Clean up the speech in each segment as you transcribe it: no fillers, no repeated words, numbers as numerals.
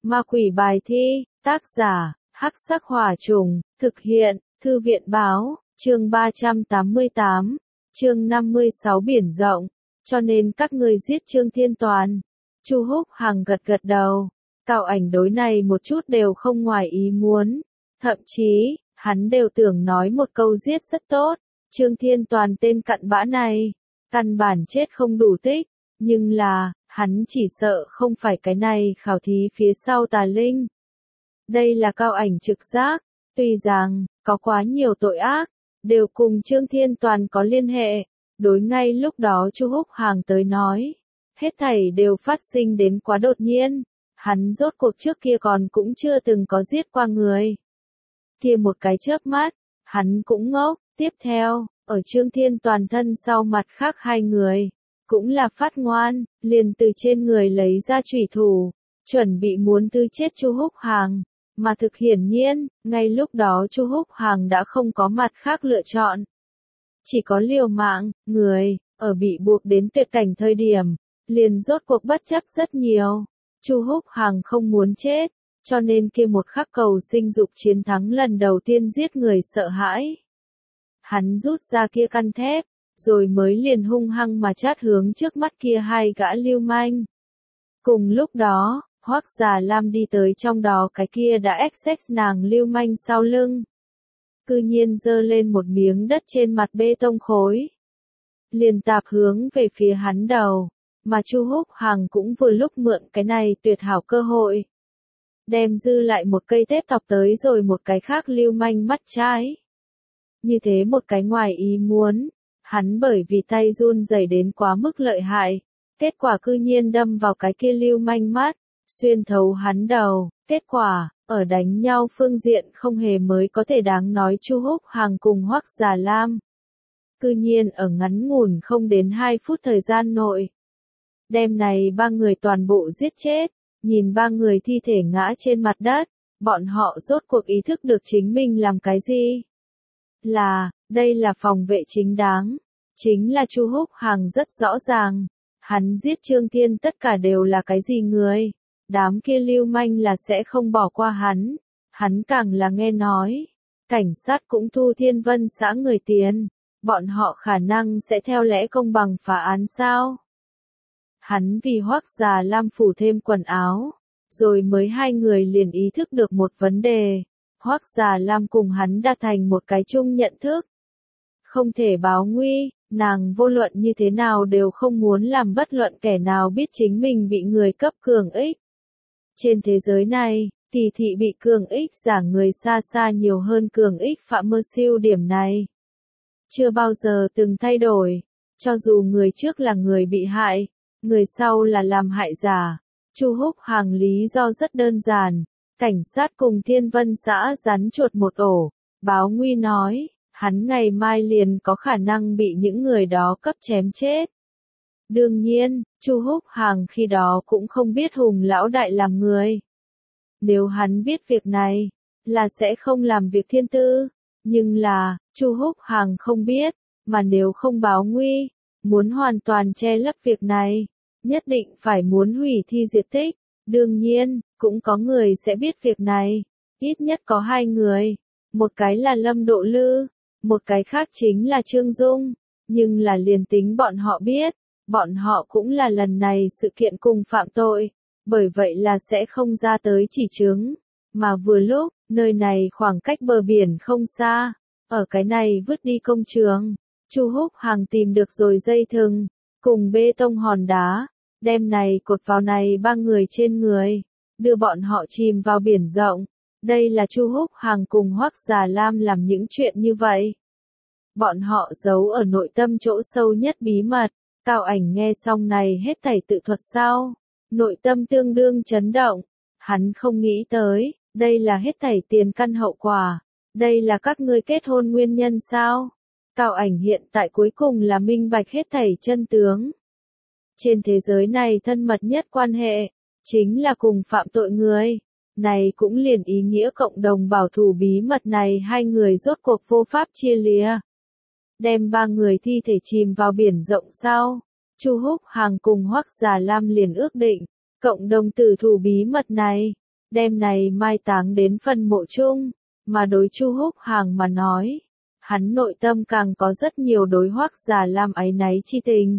Ma quỷ bài thi, tác giả, Hắc Sắc Hỏa Trùng, thực hiện, Thư viện báo, chương 388, chương 56 biển rộng, cho nên các ngươi giết Trương Thiên Toàn. Chu Húc Hằng gật gật đầu, Cao Ảnh đối này một chút đều không ngoài ý muốn, thậm chí, hắn đều tưởng nói một câu giết rất tốt, Trương Thiên Toàn tên cặn bã này, căn bản chết không đủ tích, nhưng là, hắn chỉ sợ không phải cái này khảo thí phía sau tà linh. Đây là Cao Ảnh trực giác, tuy rằng, có quá nhiều tội ác, đều cùng Trương Thiên Toàn có liên hệ, đối ngay lúc đó Chu Húc Hằng tới nói, hết thảy đều phát sinh đến quá đột nhiên, hắn rốt cuộc trước kia còn cũng chưa từng có giết qua người. Kia một cái chớp mắt, hắn cũng ngốc, tiếp theo, ở Trương Thiên Toàn thân sau mặt khác hai người, cũng là phát ngoan, liền từ trên người lấy ra chủy thủ, chuẩn bị muốn tư chết Chu Húc Hằng, mà thực hiển nhiên, ngay lúc đó Chu Húc Hằng đã không có mặt khác lựa chọn. Chỉ có liều mạng, người, ở bị buộc đến tuyệt cảnh thời điểm, liền rốt cuộc bất chấp rất nhiều. Chu Húc Hằng không muốn chết, cho nên kia một khắc cầu sinh dục chiến thắng lần đầu tiên giết người sợ hãi. Hắn rút ra kia căn thép, rồi mới liền hung hăng mà chát hướng trước mắt kia hai gã lưu manh. Cùng lúc đó, Hoắc Già Lam đi tới trong đó cái kia đã XX nàng lưu manh sau lưng. Cư nhiên giơ lên một miếng đất trên mặt bê tông khối. Liền tạp hướng về phía hắn đầu, mà Chu Húc Hằng cũng vừa lúc mượn cái này tuyệt hảo cơ hội. Đem dư lại một cây thép tọc tới rồi một cái khác lưu manh mắt trái. Như thế một cái ngoài ý muốn, hắn bởi vì tay run rẩy đến quá mức lợi hại, kết quả cư nhiên đâm vào cái kia lưu manh mắt, xuyên thấu hắn đầu, kết quả, ở đánh nhau phương diện không hề mới có thể đáng nói Chu Húc Hằng cùng Hoắc Già Lam. Cư nhiên ở ngắn ngủn không đến 2 phút thời gian nội. Đêm này ba người toàn bộ giết chết, nhìn ba người thi thể ngã trên mặt đất, bọn họ rốt cuộc ý thức được chính mình làm cái gì. Đây là phòng vệ chính đáng. Chính là Chu Húc Hằng rất rõ ràng. Hắn giết Trương Thiên tất cả đều là cái gì người. Đám kia lưu manh là sẽ không bỏ qua hắn. Hắn càng là nghe nói. Cảnh sát cũng thu Thiên Vân xã người tiền. Bọn họ khả năng sẽ theo lẽ công bằng phá án sao? Hắn vì Hoắc Già Lam phủ thêm quần áo. Rồi mới hai người liền ý thức được một vấn đề. Hoắc Già Lam cùng hắn đã thành một cái chung nhận thức. Không thể báo nguy, nàng vô luận như thế nào đều không muốn làm bất luận kẻ nào biết chính mình bị người cấp cường ích. Trên thế giới này, tỷ thị bị cường ích giả người xa xa nhiều hơn cường ích phạm mơ siêu điểm này. Chưa bao giờ từng thay đổi, cho dù người trước là người bị hại, người sau là làm hại giả. Chu Húc Hằng lý do rất đơn giản, cảnh sát cùng Thiên Vân xã rắn chuột một ổ, báo nguy nói. Hắn ngày mai liền có khả năng bị những người đó cấp chém chết. Đương nhiên, Chu Húc Hằng khi đó cũng không biết Hùng lão đại làm người. Nếu hắn biết việc này, là sẽ không làm việc thiên tư. Nhưng là, Chu Húc Hằng không biết, mà nếu không báo nguy, muốn hoàn toàn che lấp việc này, nhất định phải muốn hủy thi diệt tích. Đương nhiên, cũng có người sẽ biết việc này. Ít nhất có 2 người. Một cái là Lâm Độ Lư. Một cái khác chính là Trương Dung, nhưng là liền tính bọn họ biết, bọn họ cũng là lần này sự kiện cùng phạm tội, bởi vậy là sẽ không ra tới chỉ chứng, mà vừa lúc, nơi này khoảng cách bờ biển không xa, ở cái này vứt đi công trường, Chu Húc Hằng tìm được rồi dây thừng, cùng bê tông hòn đá, đem này cột vào này 3 người trên người, đưa bọn họ chìm vào biển rộng. Đây là Chu Húc Hằng cùng Hoắc Già Lam làm những chuyện như vậy. Bọn họ giấu ở nội tâm chỗ sâu nhất bí mật. Cao Ảnh nghe xong này hết thảy tự thuật sau. Nội tâm tương đương chấn động. Hắn không nghĩ tới, đây là hết thảy tiền căn hậu quả. Đây là các ngươi kết hôn nguyên nhân sao? Cao Ảnh hiện tại cuối cùng là minh bạch hết thảy chân tướng. Trên thế giới này thân mật nhất quan hệ, chính là cùng phạm tội người. Này cũng liền ý nghĩa cộng đồng bảo thủ bí mật này hai người rốt cuộc vô pháp chia lìa. Đem 3 người thi thể chìm vào biển rộng sau, Chu Húc Hằng cùng Hoắc Già Lam liền ước định, cộng đồng tử thủ bí mật này. đem này mai táng đến phần mộ chung, mà đối Chu Húc Hàng mà nói, hắn nội tâm càng có rất nhiều đối Hoắc Già Lam áy náy chi tình.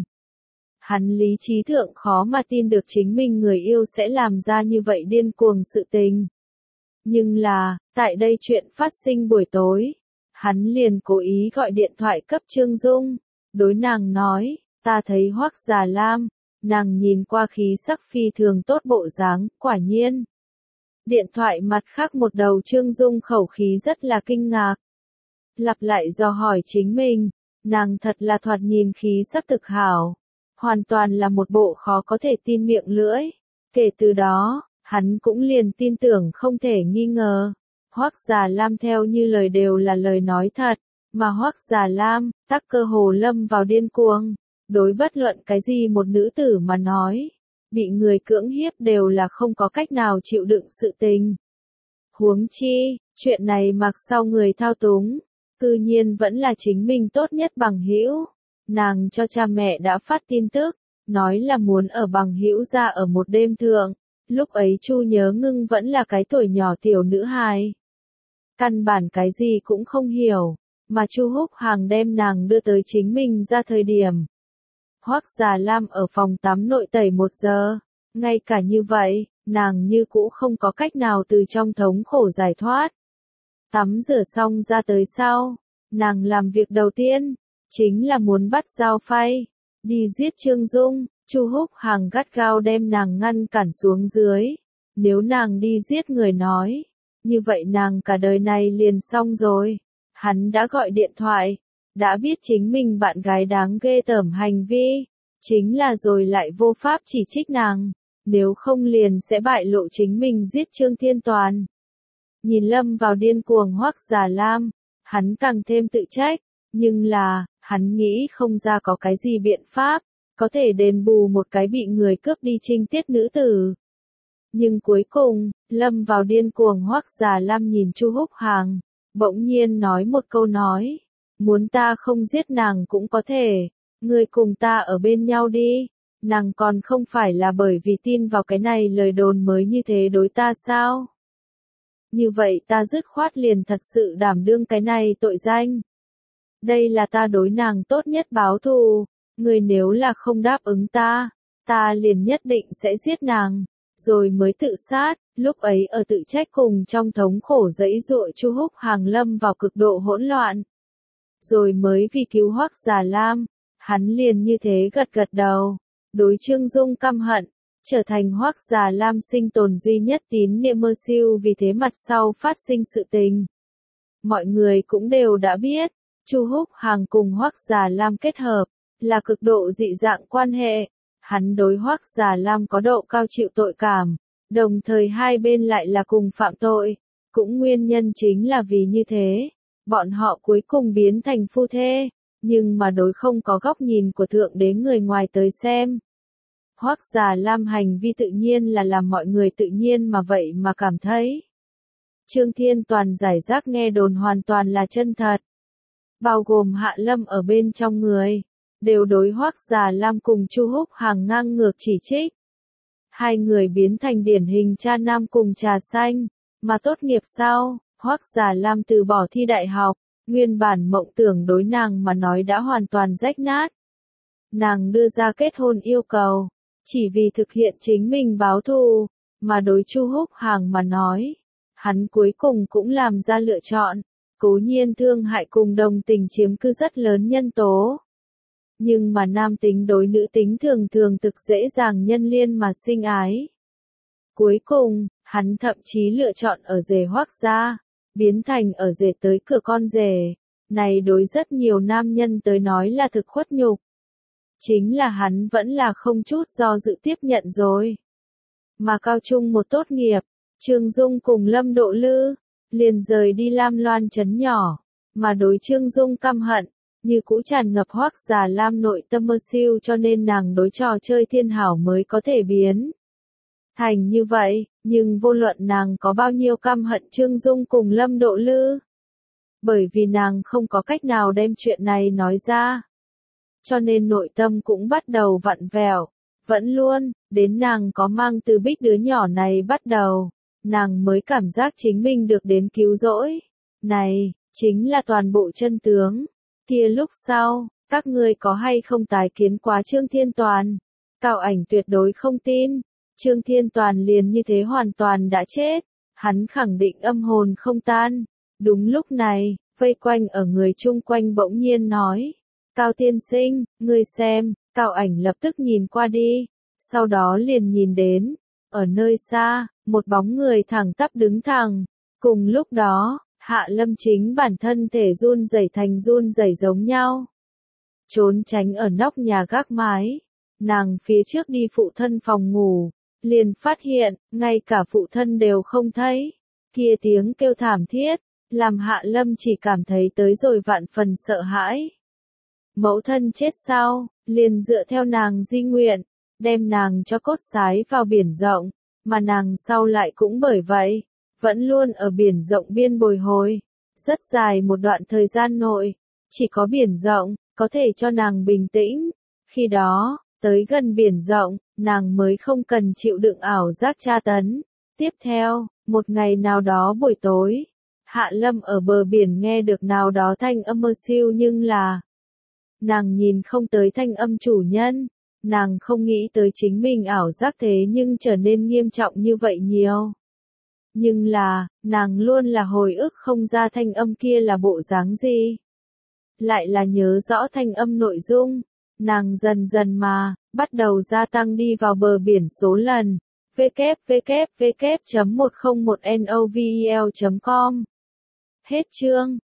Hắn lý trí thượng khó mà tin được chính mình người yêu sẽ làm ra như vậy điên cuồng sự tình. Nhưng là, tại đây chuyện phát sinh buổi tối, hắn liền cố ý gọi điện thoại cấp Trương Dung, đối nàng nói, ta thấy Hoắc Già Lam, nàng nhìn qua khí sắc phi thường tốt bộ dáng, quả nhiên. Điện thoại mặt khác một đầu Trương Dung khẩu khí rất là kinh ngạc. Lặp lại dò hỏi chính mình, nàng thật là thoạt nhìn khí sắc thực hảo, hoàn toàn là một bộ khó có thể tin miệng lưỡi. Kể từ đó, hắn cũng liền tin tưởng không thể nghi ngờ. Hoắc Già Lam theo như lời đều là lời nói thật, mà Hoắc Già Lam, tắc cơ hồ lâm vào điên cuồng. Đối bất luận cái gì một nữ tử mà nói, bị người cưỡng hiếp đều là không có cách nào chịu đựng sự tình. Huống chi, chuyện này mặc sau người thao túng, cư nhiên vẫn là chính mình tốt nhất bằng hữu. Nàng cho cha mẹ đã phát tin tức, nói là muốn ở bằng hữu ra ở một đêm thượng. Lúc ấy Chu Nhớ Ngưng vẫn là cái tuổi nhỏ tiểu nữ hài. Căn bản cái gì cũng không hiểu, mà Chu Húc Hàng đem nàng đưa tới chính mình ra thời điểm. Hoắc Già Lam ở phòng tắm nội tẩy 1 giờ, ngay cả như vậy, nàng như cũ không có cách nào từ trong thống khổ giải thoát. Tắm rửa xong ra tới sau, nàng làm việc đầu tiên, chính là muốn bắt dao phay, đi giết Trương Dung. Chu Húc Hàng gắt gao đem nàng ngăn cản xuống dưới, nếu nàng đi giết người nói, như vậy nàng cả đời này liền xong rồi. Hắn đã gọi điện thoại, đã biết chính mình bạn gái đáng ghê tởm hành vi, chính là rồi lại vô pháp chỉ trích nàng, nếu không liền sẽ bại lộ chính mình giết Trương Thiên Toàn. Nhìn lâm vào điên cuồng Hoắc Già Lam, hắn càng thêm tự trách, nhưng là, hắn nghĩ không ra có cái gì biện pháp, có thể đền bù một cái bị người cướp đi trinh tiết nữ tử. Nhưng cuối cùng, lâm vào điên cuồng Hoắc Già Lam nhìn Chu Húc Hàng, bỗng nhiên nói một câu nói, muốn ta không giết nàng cũng có thể, ngươi cùng ta ở bên nhau đi, nàng còn không phải là bởi vì tin vào cái này lời đồn mới như thế đối ta sao? Như vậy ta dứt khoát liền thật sự đảm đương cái này tội danh. Đây là ta đối nàng tốt nhất báo thù, ngươi nếu là không đáp ứng ta, ta liền nhất định sẽ giết nàng, rồi mới tự sát. Lúc ấy ở tự trách cùng trong thống khổ dẫy dụa Chu Húc Hàng lâm vào cực độ hỗn loạn. Rồi mới vì cứu Hoắc Già Lam, hắn liền như thế gật gật đầu, đối Trương Dung căm hận, trở thành Hoắc Già Lam sinh tồn duy nhất tín niệm mơ siêu. Vì thế mặt sau phát sinh sự tình, mọi người cũng đều đã biết, Chu Húc Hàng cùng Hoắc Già Lam kết hợp, là cực độ dị dạng quan hệ. Hắn đối Hoắc Già Lam có độ cao chịu tội cảm, đồng thời hai bên lại là cùng phạm tội, cũng nguyên nhân chính là vì như thế, bọn họ cuối cùng biến thành phu thê, nhưng mà đối không có góc nhìn của thượng đế người ngoài tới xem. Hoắc Già Lam hành vi tự nhiên là làm mọi người tự nhiên mà vậy mà cảm thấy. Trương Thiên Toàn giải rác nghe đồn hoàn toàn là chân thật, bao gồm Hạ Lâm ở bên trong người, đều đối Hoắc Già Lam cùng Chu Húc Hàng ngang ngược chỉ trích. Hai người biến thành điển hình cha nam cùng trà xanh, mà tốt nghiệp sau, Hoắc Già Lam từ bỏ thi đại học, nguyên bản mộng tưởng đối nàng mà nói đã hoàn toàn rách nát. Nàng đưa ra kết hôn yêu cầu, chỉ vì thực hiện chính mình báo thù, mà đối Chu Húc Hàng mà nói, hắn cuối cùng cũng làm ra lựa chọn, cố nhiên thương hại cùng đồng tình chiếm cứ rất lớn nhân tố. Nhưng mà nam tính đối nữ tính thường thường thực dễ dàng nhân liên mà sinh ái. Cuối cùng, hắn thậm chí lựa chọn ở rể Hoắc gia, biến thành ở rể tới cửa con rể. Này đối rất nhiều nam nhân tới nói là thực khuất nhục. Chính là hắn vẫn là không chút do dự tiếp nhận rồi. Mà cao trung một tốt nghiệp, Trương Dung cùng Lâm Độ Lư, liền rời đi Lam Loan trấn nhỏ, mà đối Trương Dung căm hận, như cũ tràn ngập Hoắc Già Lam nội tâm mơ siêu, cho nên nàng đối trò chơi thiên hảo mới có thể biến thành như vậy, nhưng vô luận nàng có bao nhiêu căm hận Trương Dung cùng Lâm Độ Lư, bởi vì nàng không có cách nào đem chuyện này nói ra, cho nên nội tâm cũng bắt đầu vặn vẹo, vẫn luôn, đến nàng có mang từ Bích đứa nhỏ này bắt đầu, nàng mới cảm giác chính mình được đến cứu rỗi. Này, chính là toàn bộ chân tướng. Kia lúc sau, các ngươi có hay không tái kiến quá Trương Thiên Toàn? Cao Ảnh tuyệt đối không tin. Trương Thiên Toàn liền như thế hoàn toàn đã chết. Hắn khẳng định âm hồn không tan. Đúng lúc này, vây quanh ở người chung quanh bỗng nhiên nói. Cao tiên sinh, ngươi xem, Cao Ảnh lập tức nhìn qua đi. Sau đó liền nhìn đến, ở nơi xa, một bóng người thẳng tắp đứng thẳng. Cùng lúc đó, Hạ Lâm chính bản thân thể run rẩy thành run rẩy giống nhau. Trốn tránh ở nóc nhà gác mái. Nàng phía trước đi phụ thân phòng ngủ, liền phát hiện, ngay cả phụ thân đều không thấy. Kia tiếng kêu thảm thiết, làm Hạ Lâm chỉ cảm thấy tới rồi vạn phần sợ hãi. Mẫu thân chết sao, liền dựa theo nàng di nguyện, đem nàng cho cốt sái vào biển rộng, mà nàng sau lại cũng bởi vậy, vẫn luôn ở biển rộng biên bồi hồi. Rất dài một đoạn thời gian nội, chỉ có biển rộng, có thể cho nàng bình tĩnh. Khi đó, tới gần biển rộng, nàng mới không cần chịu đựng ảo giác tra tấn. Tiếp theo, một ngày nào đó buổi tối, Hạ Lâm ở bờ biển nghe được nào đó thanh âm mơ siêu nhưng là nàng nhìn không tới thanh âm chủ nhân, nàng không nghĩ tới chính mình ảo giác thế nhưng trở nên nghiêm trọng như vậy nhiều. Nhưng là, nàng luôn là hồi ức không ra thanh âm kia là bộ dáng gì. Lại là nhớ rõ thanh âm nội dung, nàng dần dần mà, bắt đầu gia tăng đi vào bờ biển số lần. www.101novel.com Hết chương.